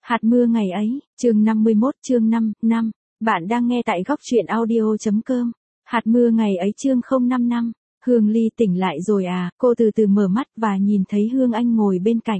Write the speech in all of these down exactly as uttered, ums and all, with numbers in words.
Hạt mưa ngày ấy, chương năm mươi mốt chương năm, năm. Bạn đang nghe tại góc truyện audio.com. Hạt mưa ngày ấy chương không năm năm. Hương Ly tỉnh lại rồi à, cô từ từ mở mắt và nhìn thấy Hương Anh ngồi bên cạnh.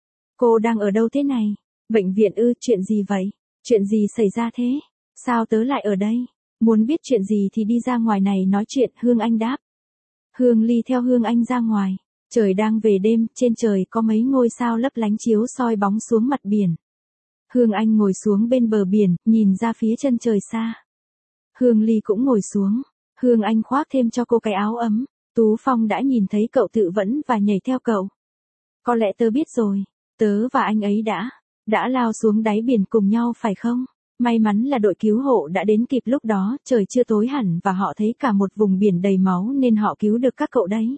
Cô đang ở đâu thế này? Bệnh viện ư, chuyện gì vậy? Chuyện gì xảy ra thế? Sao tớ lại ở đây? Muốn biết chuyện gì thì đi ra ngoài này nói chuyện, Hương Anh đáp. Hương Ly theo Hương Anh ra ngoài. Trời đang về đêm, trên trời có mấy ngôi sao lấp lánh chiếu soi bóng xuống mặt biển. Hương Anh ngồi xuống bên bờ biển, nhìn ra phía chân trời xa. Hương Ly cũng ngồi xuống. Hương Anh khoác thêm cho cô cái áo ấm. Tú Phong đã nhìn thấy cậu tự vẫn và nhảy theo cậu. Có lẽ tớ biết rồi. Tớ và anh ấy đã, đã lao xuống đáy biển cùng nhau phải không? May mắn là đội cứu hộ đã đến kịp lúc đó, trời chưa tối hẳn và họ thấy cả một vùng biển đầy máu nên họ cứu được các cậu đấy.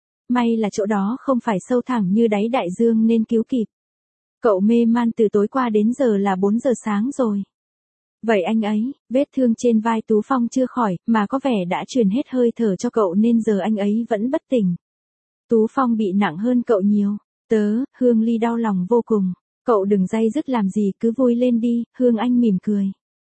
May là chỗ đó không phải sâu thẳm như đáy đại dương nên cứu kịp. Cậu mê man từ tối qua đến giờ là bốn giờ sáng rồi. Vậy anh ấy, vết thương trên vai Tú Phong chưa khỏi, mà có vẻ đã truyền hết hơi thở cho cậu nên giờ anh ấy vẫn bất tỉnh. Tú Phong bị nặng hơn cậu nhiều. Tớ, Hương Ly đau lòng vô cùng. Cậu đừng day dứt làm gì, cứ vui lên đi, Hương Anh mỉm cười.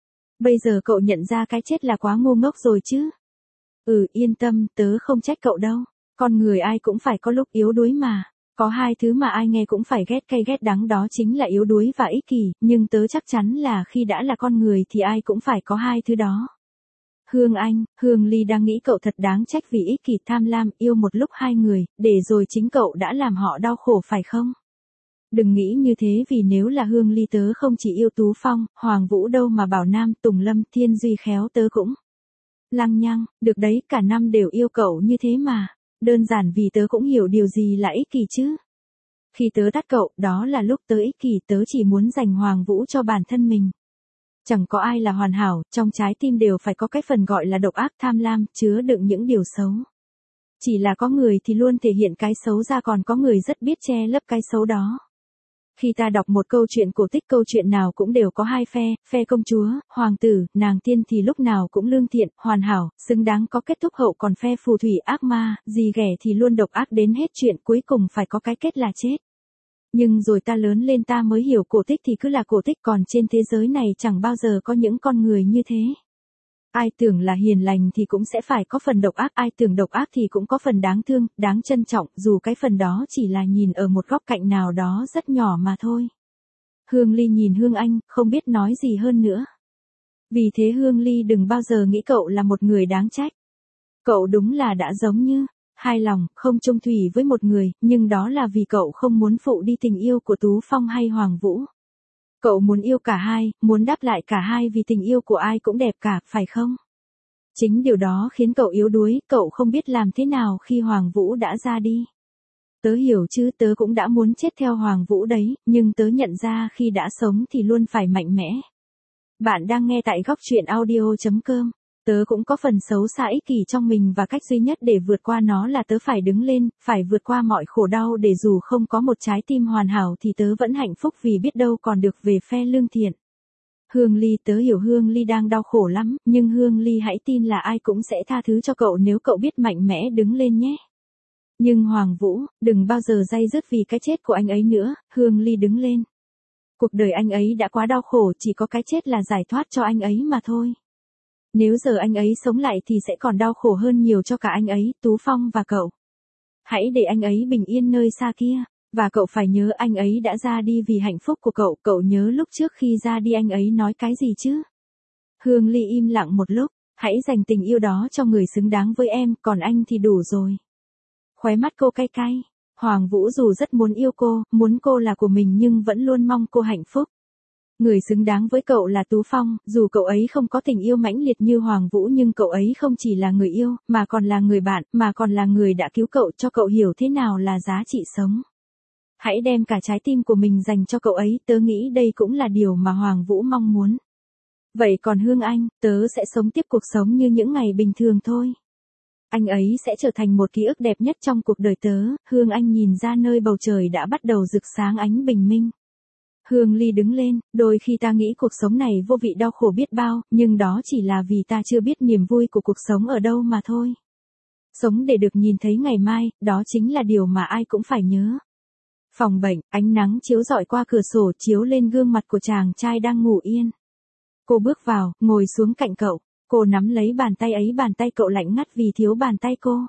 Bây giờ cậu nhận ra cái chết là quá ngu ngốc rồi chứ. Ừ, yên tâm, tớ không trách cậu đâu. Con người ai cũng phải có lúc yếu đuối mà. Có hai thứ mà ai nghe cũng phải ghét cay ghét đắng, đó chính là yếu đuối và ích kỷ, nhưng tớ chắc chắn là khi đã là con người thì ai cũng phải có hai thứ đó. Hương Anh, Hương Ly đang nghĩ cậu thật đáng trách vì ích kỷ tham lam yêu một lúc hai người, để rồi chính cậu đã làm họ đau khổ phải không? Đừng nghĩ như thế, vì nếu là Hương Ly tớ không chỉ yêu Tú Phong, Hoàng Vũ đâu mà Bảo Nam, Tùng Lâm, Thiên Duy khéo tớ cũng. Lăng Nhăng, được đấy, cả năm đều yêu cậu như thế mà. Đơn giản vì tớ cũng hiểu điều gì là ích kỷ chứ. Khi tớ đắt cậu, đó là lúc tớ ích kỷ, tớ chỉ muốn dành Hoàng Vũ cho bản thân mình. Chẳng có ai là hoàn hảo, trong trái tim đều phải có cái phần gọi là độc ác tham lam, chứa đựng những điều xấu. Chỉ là có người thì luôn thể hiện cái xấu ra, còn có người rất biết che lấp cái xấu đó. Khi ta đọc một câu chuyện cổ tích, câu chuyện nào cũng đều có hai phe, phe công chúa, hoàng tử, nàng tiên thì lúc nào cũng lương thiện, hoàn hảo, xứng đáng có kết thúc hậu, còn phe phù thủy ác ma, dì ghẻ thì luôn độc ác đến hết chuyện, cuối cùng phải có cái kết là chết. Nhưng rồi ta lớn lên ta mới hiểu cổ tích thì cứ là cổ tích, còn trên thế giới này chẳng bao giờ có những con người như thế. Ai tưởng là hiền lành thì cũng sẽ phải có phần độc ác, ai tưởng độc ác thì cũng có phần đáng thương, đáng trân trọng, dù cái phần đó chỉ là nhìn ở một góc cạnh nào đó rất nhỏ mà thôi. Hương Ly nhìn Hương Anh, không biết nói gì hơn nữa. Vì thế Hương Ly đừng bao giờ nghĩ cậu là một người đáng trách. Cậu đúng là đã giống như hai lòng, không chung thủy với một người, nhưng đó là vì cậu không muốn phụ đi tình yêu của Tú Phong hay Hoàng Vũ. Cậu muốn yêu cả hai, muốn đáp lại cả hai vì tình yêu của ai cũng đẹp cả, phải không? Chính điều đó khiến cậu yếu đuối, cậu không biết làm thế nào khi Hoàng Vũ đã ra đi. Tớ hiểu chứ, tớ cũng đã muốn chết theo Hoàng Vũ đấy, nhưng tớ nhận ra khi đã sống thì luôn phải mạnh mẽ. Bạn đang nghe tại góc truyện audio.com. Tớ cũng có phần xấu xa ích kỷ trong mình và cách duy nhất để vượt qua nó là tớ phải đứng lên, phải vượt qua mọi khổ đau, để dù không có một trái tim hoàn hảo thì tớ vẫn hạnh phúc, vì biết đâu còn được về phe lương thiện. Hương Ly, tớ hiểu Hương Ly đang đau khổ lắm, nhưng Hương Ly hãy tin là ai cũng sẽ tha thứ cho cậu nếu cậu biết mạnh mẽ đứng lên nhé. Nhưng Hoàng Vũ, đừng bao giờ day dứt vì cái chết của anh ấy nữa, Hương Ly đứng lên. Cuộc đời anh ấy đã quá đau khổ, chỉ có cái chết là giải thoát cho anh ấy mà thôi. Nếu giờ anh ấy sống lại thì sẽ còn đau khổ hơn nhiều cho cả anh ấy, Tú Phong và cậu. Hãy để anh ấy bình yên nơi xa kia, và cậu phải nhớ anh ấy đã ra đi vì hạnh phúc của cậu, cậu nhớ lúc trước khi ra đi anh ấy nói cái gì chứ? Hương Ly im lặng một lúc, hãy dành tình yêu đó cho người xứng đáng với em, còn anh thì đủ rồi. Khóe mắt cô cay cay, Hoàng Vũ dù rất muốn yêu cô, muốn cô là của mình nhưng vẫn luôn mong cô hạnh phúc. Người xứng đáng với cậu là Tú Phong, dù cậu ấy không có tình yêu mãnh liệt như Hoàng Vũ nhưng cậu ấy không chỉ là người yêu, mà còn là người bạn, mà còn là người đã cứu cậu, cho cậu hiểu thế nào là giá trị sống. Hãy đem cả trái tim của mình dành cho cậu ấy, tớ nghĩ đây cũng là điều mà Hoàng Vũ mong muốn. Vậy còn Hương Anh, tớ sẽ sống tiếp cuộc sống như những ngày bình thường thôi. Anh ấy sẽ trở thành một ký ức đẹp nhất trong cuộc đời tớ. Hương Anh nhìn ra nơi bầu trời đã bắt đầu rực sáng ánh bình minh. Hương Ly đứng lên, đôi khi ta nghĩ cuộc sống này vô vị đau khổ biết bao, nhưng đó chỉ là vì ta chưa biết niềm vui của cuộc sống ở đâu mà thôi. Sống để được nhìn thấy ngày mai, đó chính là điều mà ai cũng phải nhớ. Phòng bệnh, ánh nắng chiếu rọi qua cửa sổ chiếu lên gương mặt của chàng trai đang ngủ yên. Cô bước vào, ngồi xuống cạnh cậu. Cô nắm lấy bàn tay ấy, bàn tay cậu lạnh ngắt vì thiếu bàn tay cô.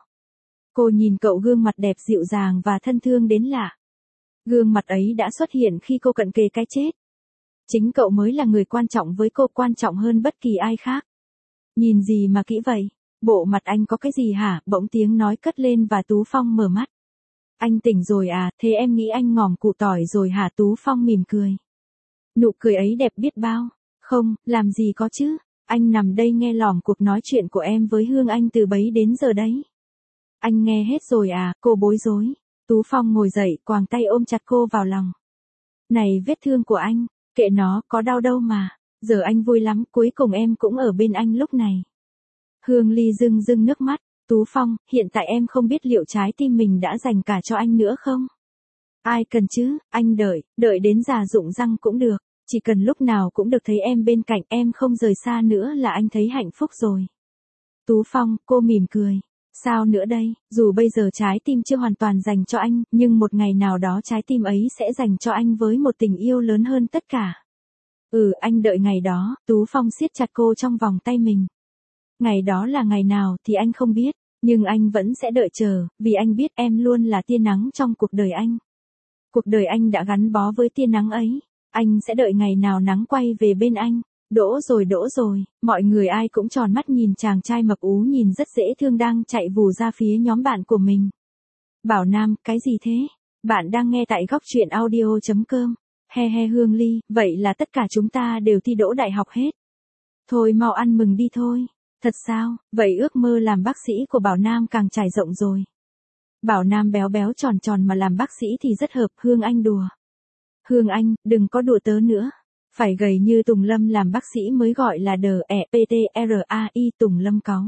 Cô nhìn cậu gương mặt đẹp dịu dàng và thân thương đến lạ. Gương mặt ấy đã xuất hiện khi cô cận kề cái chết. Chính cậu mới là người quan trọng với cô, quan trọng hơn bất kỳ ai khác. Nhìn gì mà kỹ vậy? Bộ mặt anh có cái gì hả? Bỗng tiếng nói cất lên và Tú Phong mở mắt. Anh tỉnh rồi à, thế em nghĩ anh ngòm củ tỏi rồi hả? Tú Phong mỉm cười. Nụ cười ấy đẹp biết bao. Không, làm gì có chứ. Anh nằm đây nghe lỏm cuộc nói chuyện của em với Hương Anh từ bấy đến giờ đấy. Anh nghe hết rồi à? Cô bối rối. Tú Phong ngồi dậy, quàng tay ôm chặt cô vào lòng. Này vết thương của anh, kệ nó, có đau đâu mà. Giờ anh vui lắm, cuối cùng em cũng ở bên anh lúc này. Hương Ly rưng rưng nước mắt. Tú Phong, hiện tại em không biết liệu trái tim mình đã dành cả cho anh nữa không? Ai cần chứ, anh đợi, đợi đến già rụng răng cũng được. Chỉ cần lúc nào cũng được thấy em bên cạnh, em không rời xa nữa là anh thấy hạnh phúc rồi. Tú Phong, cô mỉm cười. Sao nữa đây, dù bây giờ trái tim chưa hoàn toàn dành cho anh, nhưng một ngày nào đó trái tim ấy sẽ dành cho anh với một tình yêu lớn hơn tất cả. Ừ, anh đợi ngày đó. Tú Phong siết chặt cô trong vòng tay mình. Ngày đó là ngày nào thì anh không biết, nhưng anh vẫn sẽ đợi chờ, vì anh biết em luôn là tia nắng trong cuộc đời anh. Cuộc đời anh đã gắn bó với tia nắng ấy. Anh sẽ đợi ngày nào nắng quay về bên anh. Đỗ rồi đỗ rồi, mọi người ai cũng tròn mắt nhìn chàng trai mập ú nhìn rất dễ thương đang chạy vù ra phía nhóm bạn của mình. Bảo Nam, cái gì thế? Bạn đang nghe tại góc truyện audio chấm com. He he Hương Ly, vậy là tất cả chúng ta đều thi đỗ đại học hết. Thôi mau ăn mừng đi thôi. Thật sao, vậy ước mơ làm bác sĩ của Bảo Nam càng trải rộng rồi. Bảo Nam béo béo tròn tròn mà làm bác sĩ thì rất hợp. Hương Anh đùa. Hương Anh, đừng có đùa tớ nữa. Phải gầy như Tùng Lâm làm bác sĩ mới gọi là đờ ẹ pê tê rờ a i. Tùng Lâm cáu.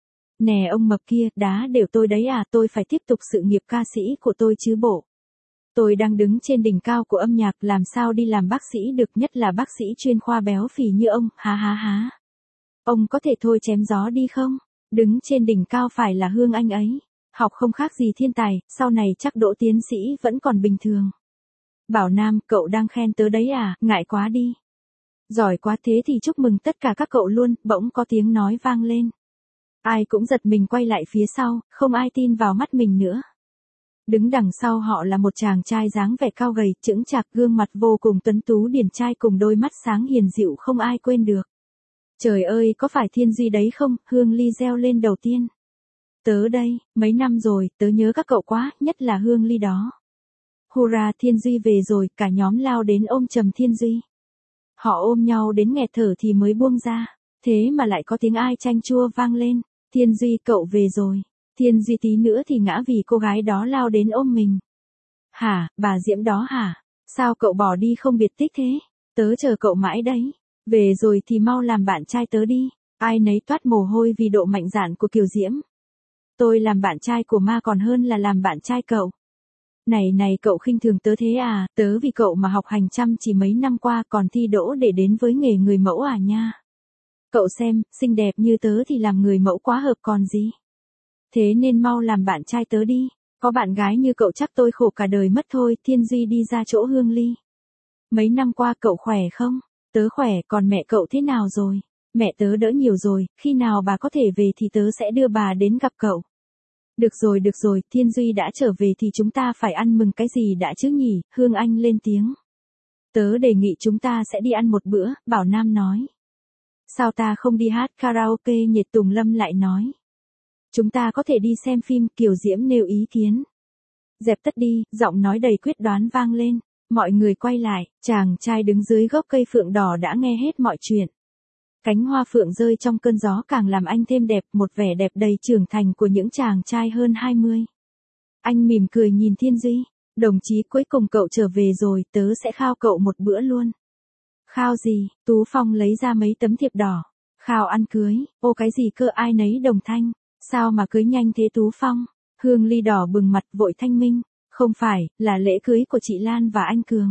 Nè ông mập kia, đá đều tôi đấy à, tôi phải tiếp tục sự nghiệp ca sĩ của tôi chứ bộ. Tôi đang đứng trên đỉnh cao của âm nhạc, làm sao đi làm bác sĩ được, nhất là bác sĩ chuyên khoa béo phì như ông, há há há. Ông có thể thôi chém gió đi không? Đứng trên đỉnh cao phải là Hương Anh ấy. Học không khác gì thiên tài, sau này chắc đỗ tiến sĩ vẫn còn bình thường. Bảo Nam, cậu đang khen tớ đấy à, ngại quá đi. Giỏi quá, thế thì chúc mừng tất cả các cậu luôn. Bỗng có tiếng nói vang lên. Ai cũng giật mình quay lại phía sau, không ai tin vào mắt mình nữa. Đứng đằng sau họ là một chàng trai dáng vẻ cao gầy, chững chạc, gương mặt vô cùng tuấn tú điển trai cùng đôi mắt sáng hiền dịu không ai quên được. Trời ơi, có phải Thiên Duy đấy không? Hương Ly reo lên đầu tiên. Tớ đây, mấy năm rồi, tớ nhớ các cậu quá, nhất là Hương Ly đó. Hurra, Thiên Duy về rồi, cả nhóm lao đến ôm chầm Thiên Duy. Họ ôm nhau đến nghẹt thở thì mới buông ra, thế mà lại có tiếng ai chanh chua vang lên. Thiên Duy, cậu về rồi. Thiên Duy tí nữa thì ngã vì cô gái đó lao đến ôm mình. Hả, bà Diễm đó hả? Sao cậu bỏ đi không biệt tích thế? Tớ chờ cậu mãi đấy. Về rồi thì mau làm bạn trai tớ đi. Ai nấy toát mồ hôi vì độ mạnh dạn của Kiều Diễm. Tôi làm bạn trai của ma còn hơn là làm bạn trai cậu. Này này, cậu khinh thường tớ thế à, tớ vì cậu mà học hành chăm chỉ mấy năm qua còn thi đỗ để đến với nghề người mẫu à nha. Cậu xem, xinh đẹp như tớ thì làm người mẫu quá hợp còn gì. Thế nên mau làm bạn trai tớ đi, có bạn gái như cậu chắc tôi khổ cả đời mất thôi. Thiên Duy đi ra chỗ Hương Ly. Mấy năm qua cậu khỏe không? Tớ khỏe, còn mẹ cậu thế nào rồi? Mẹ tớ đỡ nhiều rồi, khi nào bà có thể về thì tớ sẽ đưa bà đến gặp cậu. Được rồi được rồi, Thiên Duy đã trở về thì chúng ta phải ăn mừng cái gì đã chứ nhỉ? Hương Anh lên tiếng. Tớ đề nghị chúng ta sẽ đi ăn một bữa, Bảo Nam nói. Sao ta không đi hát karaoke nhỉ? Tùng Lâm lại nói. Chúng ta có thể đi xem phim, Kiều Diễm nêu ý kiến. Dẹp tất đi, giọng nói đầy quyết đoán vang lên. Mọi người quay lại, chàng trai đứng dưới gốc cây phượng đỏ đã nghe hết mọi chuyện. Cánh hoa phượng rơi trong cơn gió càng làm anh thêm đẹp, một vẻ đẹp đầy trưởng thành của những chàng trai hơn hai mươi. Anh mỉm cười nhìn Thiên Duy. Đồng chí, cuối cùng cậu trở về rồi, tớ sẽ khao cậu một bữa luôn. Khao gì? Tú Phong lấy ra mấy tấm thiệp đỏ. Khao ăn cưới. Ô cái gì cơ, ai nấy đồng thanh. Sao mà cưới nhanh thế Tú Phong? Hương Ly đỏ bừng mặt vội thanh minh. Không phải, là lễ cưới của chị Lan và anh Cường.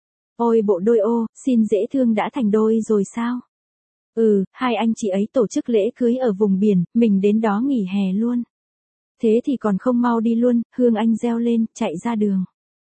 Ôi bộ đôi ô, xin dễ thương đã thành đôi rồi sao? Ừ, hai anh chị ấy tổ chức lễ cưới ở vùng biển, mình đến đó nghỉ hè luôn. Thế thì còn không mau đi luôn, Hương Anh reo lên, chạy ra đường. Không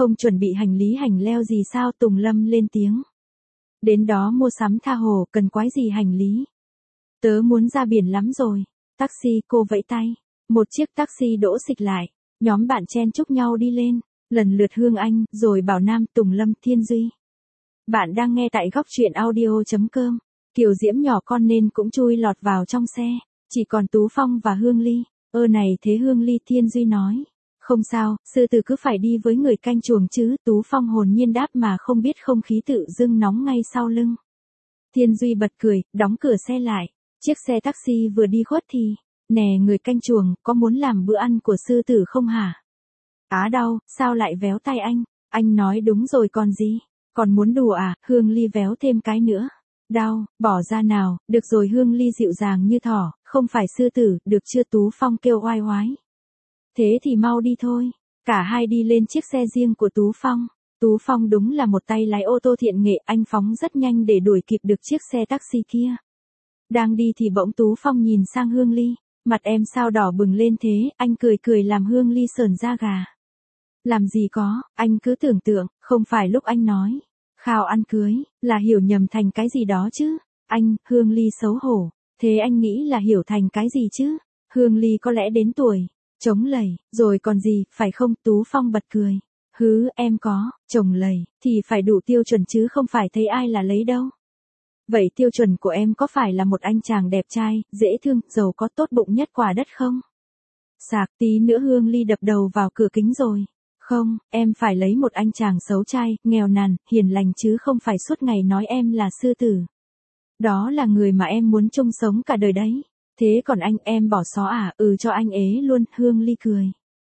Không chuẩn bị hành lý hành leo gì sao? Tùng Lâm lên tiếng. Đến đó mua sắm tha hồ, cần quái gì hành lý? Tớ muốn ra biển lắm rồi. Taxi, cô vẫy tay. Một chiếc taxi đỗ xịch lại. Nhóm bạn chen chúc nhau đi lên. Lần lượt Hương Anh, rồi Bảo Nam, Tùng Lâm, Thiên Duy. Bạn đang nghe tại góc truyện audio.com. Kiều Diễm nhỏ con nên cũng chui lọt vào trong xe. Chỉ còn Tú Phong và Hương Ly. Ơ này thế Hương Ly, Thiên Duy nói. Không sao, sư tử cứ phải đi với người canh chuồng chứ. Tú Phong hồn nhiên đáp mà không biết không khí tự dưng nóng ngay sau lưng. Thiên Duy bật cười, đóng cửa xe lại. Chiếc xe taxi vừa đi khuất thì. Nè người canh chuồng, có muốn làm bữa ăn của sư tử không hả? Á đau, sao lại véo tay anh? Anh nói đúng rồi còn gì? Còn muốn đùa à? Hương Ly véo thêm cái nữa. Đau, bỏ ra nào, được rồi. Hương Ly dịu dàng như thỏ, không phải sư tử, được chưa? Tú Phong kêu oai oái. Thế thì mau đi thôi. Cả hai đi lên chiếc xe riêng của Tú Phong. Tú Phong đúng là một tay lái ô tô thiện nghệ, anh phóng rất nhanh để đuổi kịp được chiếc xe taxi kia. Đang đi thì bỗng Tú Phong nhìn sang Hương Ly. Mặt em sao đỏ bừng lên thế? Anh cười cười làm Hương Ly sởn da gà. Làm gì có, anh cứ tưởng tượng, không phải lúc anh nói. Khao ăn cưới, là hiểu nhầm thành cái gì đó chứ. Anh, Hương Ly xấu hổ. Thế anh nghĩ là hiểu thành cái gì chứ? Hương Ly có lẽ đến tuổi. Chống lầy, rồi còn gì, phải không? Tú Phong bật cười. Hứ, em có, chồng lầy, thì phải đủ tiêu chuẩn chứ không phải thấy ai là lấy đâu. Vậy tiêu chuẩn của em có phải là một anh chàng đẹp trai, dễ thương, giàu có, tốt bụng nhất quả đất không? Sạc tí nữa Hương Ly đập đầu vào cửa kính rồi. Không, em phải lấy một anh chàng xấu trai, nghèo nàn, hiền lành chứ không phải suốt ngày nói em là sư tử. Đó là người mà em muốn chung sống cả đời đấy. Thế còn anh, em bỏ xó à? Ừ, cho anh ế luôn. Hương Ly cười.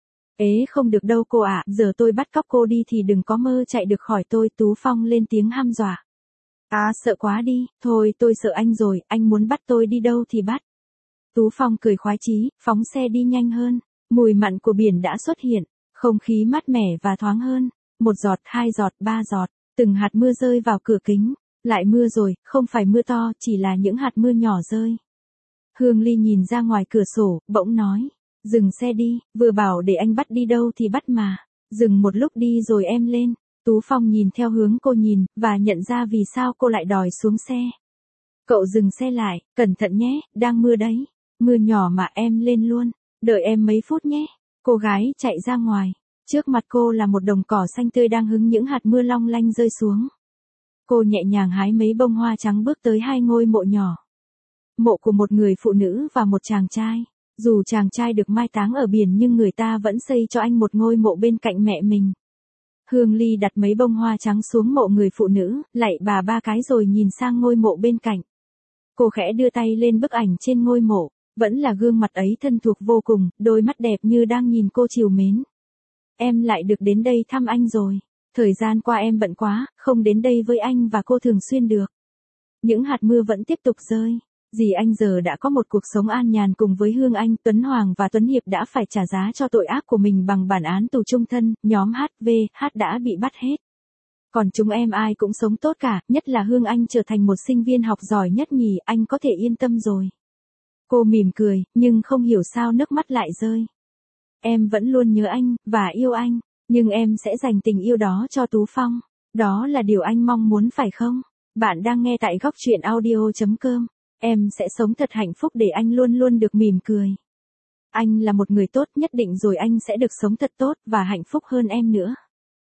Ế không được đâu cô ạ, giờ tôi bắt cóc cô đi thì đừng có mơ chạy được khỏi tôi. Tú Phong lên tiếng hăm dọa. À, sợ quá đi, thôi tôi sợ anh rồi, anh muốn bắt tôi đi đâu thì bắt. Tú Phong cười khoái chí, phóng xe đi nhanh hơn. Mùi mặn của biển đã xuất hiện, không khí mát mẻ và thoáng hơn. Một giọt, hai giọt, ba giọt, từng hạt mưa rơi vào cửa kính. Lại mưa rồi, không phải mưa to, chỉ là những hạt mưa nhỏ rơi. Hương Ly nhìn ra ngoài cửa sổ, bỗng nói. Dừng xe đi, vừa bảo để anh bắt đi đâu thì bắt mà. Dừng một lúc đi rồi em lên. Tú Phong nhìn theo hướng cô nhìn, và nhận ra vì sao cô lại đòi xuống xe. Cậu dừng xe lại, cẩn thận nhé, đang mưa đấy. Mưa nhỏ mà em lên luôn. Đợi em mấy phút nhé. Cô gái chạy ra ngoài. Trước mặt cô là một đồng cỏ xanh tươi đang hứng những hạt mưa long lanh rơi xuống. Cô nhẹ nhàng hái mấy bông hoa trắng bước tới hai ngôi mộ nhỏ. Mộ của một người phụ nữ và một chàng trai. Dù chàng trai được mai táng ở biển nhưng người ta vẫn xây cho anh một ngôi mộ bên cạnh mẹ mình. Hương Ly đặt mấy bông hoa trắng xuống mộ người phụ nữ, lạy bà ba cái rồi nhìn sang ngôi mộ bên cạnh. Cô khẽ đưa tay lên bức ảnh trên ngôi mộ, vẫn là gương mặt ấy thân thuộc vô cùng, đôi mắt đẹp như đang nhìn cô trìu mến. Em lại được đến đây thăm anh rồi. Thời gian qua em bận quá, không đến đây với anh và cô thường xuyên được. Những hạt mưa vẫn tiếp tục rơi. Dì anh giờ đã có một cuộc sống an nhàn cùng với Hương Anh, Tuấn Hoàng và Tuấn Hiệp đã phải trả giá cho tội ác của mình bằng bản án tù chung thân, nhóm hát vê hát đã bị bắt hết. Còn chúng em ai cũng sống tốt cả, nhất là Hương Anh trở thành một sinh viên học giỏi nhất nhì, anh có thể yên tâm rồi. Cô mỉm cười, nhưng không hiểu sao nước mắt lại rơi. Em vẫn luôn nhớ anh, và yêu anh, nhưng em sẽ dành tình yêu đó cho Tú Phong. Đó là điều anh mong muốn phải không? Bạn đang nghe tại góc truyện audio.com. Em sẽ sống thật hạnh phúc để anh luôn luôn được mỉm cười. Anh là một người tốt, nhất định rồi anh sẽ được sống thật tốt và hạnh phúc hơn em nữa.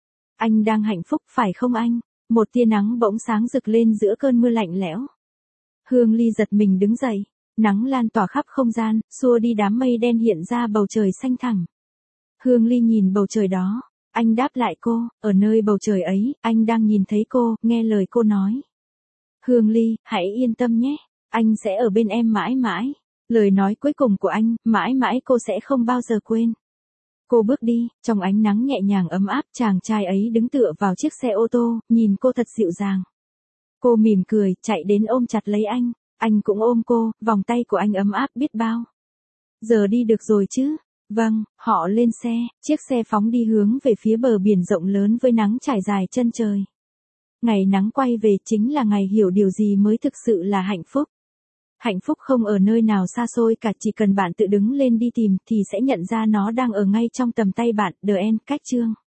Anh đang hạnh phúc phải không anh? Một tia nắng bỗng sáng rực lên giữa cơn mưa lạnh lẽo. Hương Ly giật mình đứng dậy. Nắng lan tỏa khắp không gian, xua đi đám mây đen hiện ra bầu trời xanh thẳm. Hương Ly nhìn bầu trời đó. Anh đáp lại cô, ở nơi bầu trời ấy, anh đang nhìn thấy cô, nghe lời cô nói. Hương Ly, hãy yên tâm nhé. Anh sẽ ở bên em mãi mãi. Lời nói cuối cùng của anh, mãi mãi cô sẽ không bao giờ quên. Cô bước đi, trong ánh nắng nhẹ nhàng ấm áp, chàng trai ấy đứng tựa vào chiếc xe ô tô, nhìn cô thật dịu dàng. Cô mỉm cười, chạy đến ôm chặt lấy anh. Anh cũng ôm cô, vòng tay của anh ấm áp biết bao. Giờ đi được rồi chứ? Vâng, họ lên xe, chiếc xe phóng đi hướng về phía bờ biển rộng lớn với nắng trải dài chân trời. Ngày nắng quay về chính là ngày hiểu điều gì mới thực sự là hạnh phúc. Hạnh phúc không ở nơi nào xa xôi cả, chỉ cần bạn tự đứng lên đi tìm thì sẽ nhận ra nó đang ở ngay trong tầm tay bạn. The End, cách chương.